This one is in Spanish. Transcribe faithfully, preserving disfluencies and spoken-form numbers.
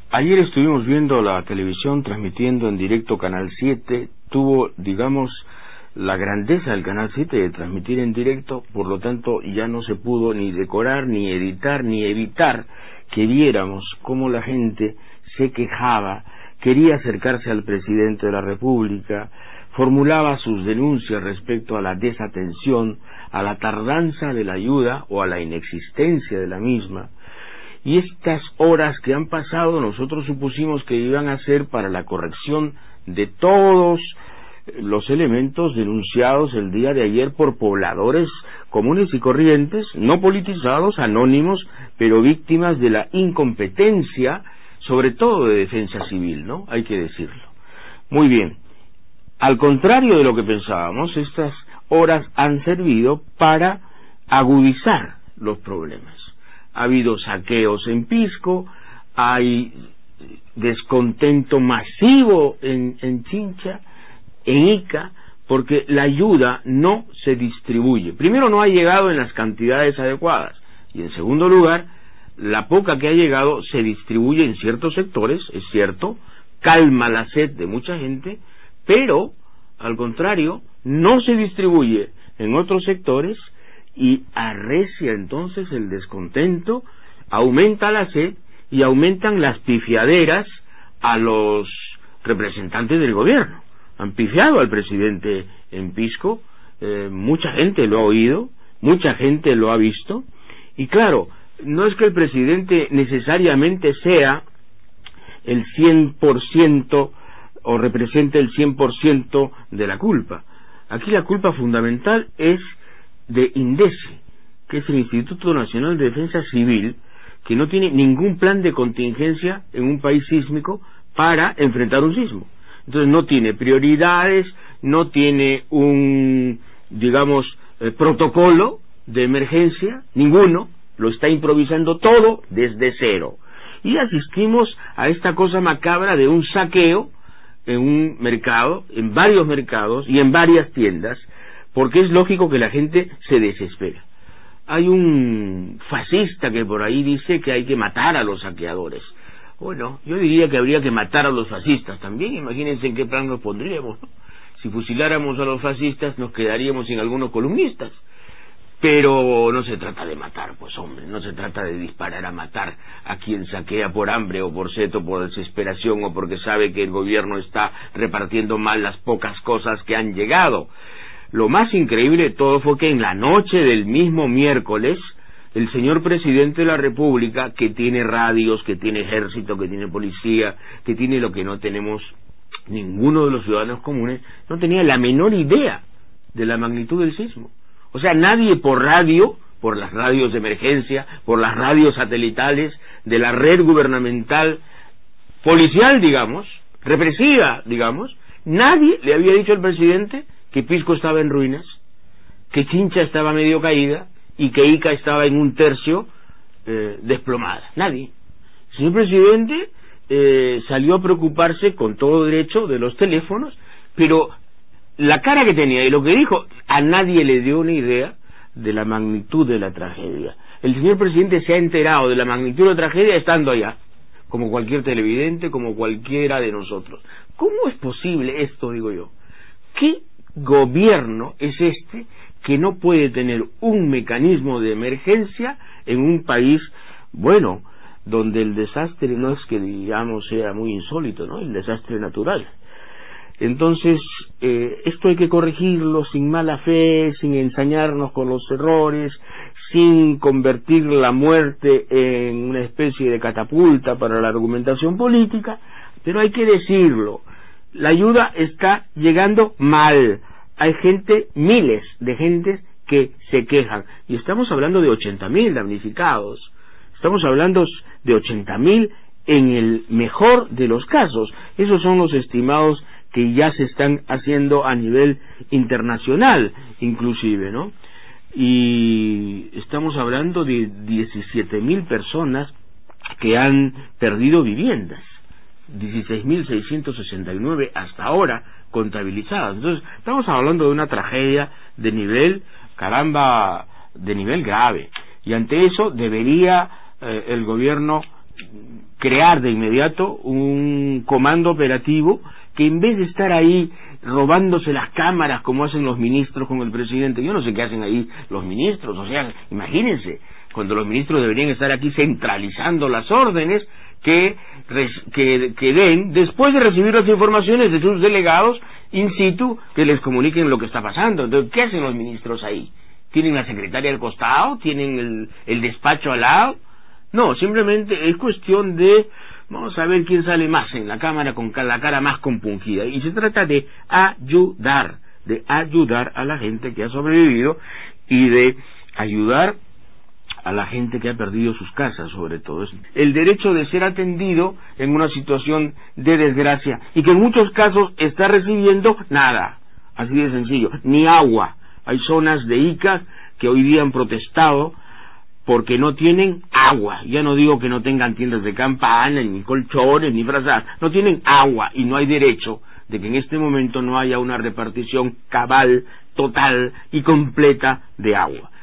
Ayer estuvimos viendo la televisión transmitiendo en directo Canal siete, tuvo, digamos, la grandeza del Canal siete de transmitir en directo, por lo tanto ya no se pudo ni decorar, ni editar, ni evitar que viéramos cómo la gente se quejaba, quería acercarse al presidente de la República, formulaba sus denuncias respecto a la desatención, a la tardanza de la ayuda o a la inexistencia de la misma. Y estas horas que han pasado nosotros supusimos que iban a ser para la corrección de todos los elementos denunciados el día de ayer por pobladores comunes y corrientes, no politizados, anónimos, pero víctimas de la incompetencia, sobre todo de defensa civil, ¿no? Hay que decirlo. Muy bien. Al contrario de lo que pensábamos, estas horas han servido para agudizar los problemas. Ha habido saqueos en Pisco, hay descontento masivo en, en Chincha, en Ica, porque la ayuda no se distribuye. Primero, no ha llegado en las cantidades adecuadas, y en segundo lugar, la poca que ha llegado se distribuye en ciertos sectores, es cierto, calma la sed de mucha gente, pero, al contrario, no se distribuye en otros sectores, y arrecia entonces el descontento, aumenta la sed y aumentan las pifiaderas a los representantes del gobierno. Han pifiado al presidente en Pisco, eh, mucha gente lo ha oído, mucha gente lo ha visto, y claro, no es que el presidente necesariamente sea el cien por ciento o represente el cien por ciento de la culpa. Aquí la culpa fundamental es de INDECI, que es el Instituto Nacional de Defensa Civil, que no tiene ningún plan de contingencia en un país sísmico para enfrentar un sismo. Entonces no tiene prioridades, no tiene un, digamos, eh, protocolo de emergencia, ninguno, lo está improvisando todo desde cero. Y asistimos a esta cosa macabra de un saqueo en un mercado, en varios mercados y en varias tiendas, porque es lógico que la gente se desespera. Hay un fascista que por ahí dice que hay que matar a los saqueadores. Bueno, yo diría que habría que matar a los fascistas también. Imagínense en qué plan nos pondríamos, ¿no? Si fusiláramos a los fascistas nos quedaríamos sin algunos columnistas. Pero no se trata de matar, pues hombre, no se trata de disparar a matar a quien saquea por hambre o por sed o por desesperación o porque sabe que el gobierno está repartiendo mal las pocas cosas que han llegado. Lo más increíble de todo fue que en la noche del mismo miércoles, el señor presidente de la República, que tiene radios, que tiene ejército, que tiene policía, que tiene lo que no tenemos ninguno de los ciudadanos comunes, no tenía la menor idea de la magnitud del sismo. O sea, nadie por radio, por las radios de emergencia, por las radios satelitales, de la red gubernamental, policial, digamos, represiva, digamos, nadie le había dicho al presidente que Pisco estaba en ruinas, que Chincha estaba medio caída y que Ica estaba en un tercio eh, desplomada. Nadie. El señor presidente eh, salió a preocuparse con todo derecho de los teléfonos, pero la cara que tenía y lo que dijo, a nadie le dio una idea de la magnitud de la tragedia. El señor presidente se ha enterado de la magnitud de la tragedia estando allá, como cualquier televidente, como cualquiera de nosotros. ¿Cómo es posible esto, digo yo? ¿Qué gobierno es este que no puede tener un mecanismo de emergencia en un país, bueno, donde el desastre no es que digamos sea muy insólito, ¿no? El desastre natural. Entonces, eh, esto hay que corregirlo sin mala fe, sin ensañarnos con los errores, sin convertir la muerte en una especie de catapulta para la argumentación política, pero hay que decirlo, la ayuda está llegando mal. Hay gente, miles de gentes que se quejan, y estamos hablando de ochenta mil damnificados, estamos hablando de ochenta mil en el mejor de los casos. Esos son los estimados que ya se están haciendo a nivel internacional, inclusive, ¿no? Y estamos hablando de diecisiete mil personas que han perdido viviendas, dieciséis mil seiscientos sesenta y nueve hasta ahora contabilizadas. Entonces, estamos hablando de una tragedia de nivel, caramba, de nivel grave. Y ante eso debería eh, el gobierno crear de inmediato un comando operativo que en vez de estar ahí robándose las cámaras como hacen los ministros con el presidente, yo no sé qué hacen ahí los ministros, o sea, imagínense, cuando los ministros deberían estar aquí centralizando las órdenes que, que, que den después de recibir las informaciones de sus delegados in situ, que les comuniquen lo que está pasando. Entonces, ¿qué hacen los ministros ahí? ¿Tienen la secretaria al costado? ¿Tienen el, el despacho al lado? No, simplemente es cuestión de, vamos a ver quién sale más en la cámara con la cara más compungida. Y se trata de ayudar, de ayudar a la gente que ha sobrevivido y de ayudar a la gente que ha perdido sus casas, sobre todo. El derecho de ser atendido en una situación de desgracia y que en muchos casos está recibiendo nada, así de sencillo, ni agua. Hay zonas de Ica que hoy día han protestado porque no tienen agua. Ya no digo que no tengan tiendas de campaña, ni colchones, ni frazadas. No tienen agua y no hay derecho de que en este momento no haya una repartición cabal, total y completa de agua.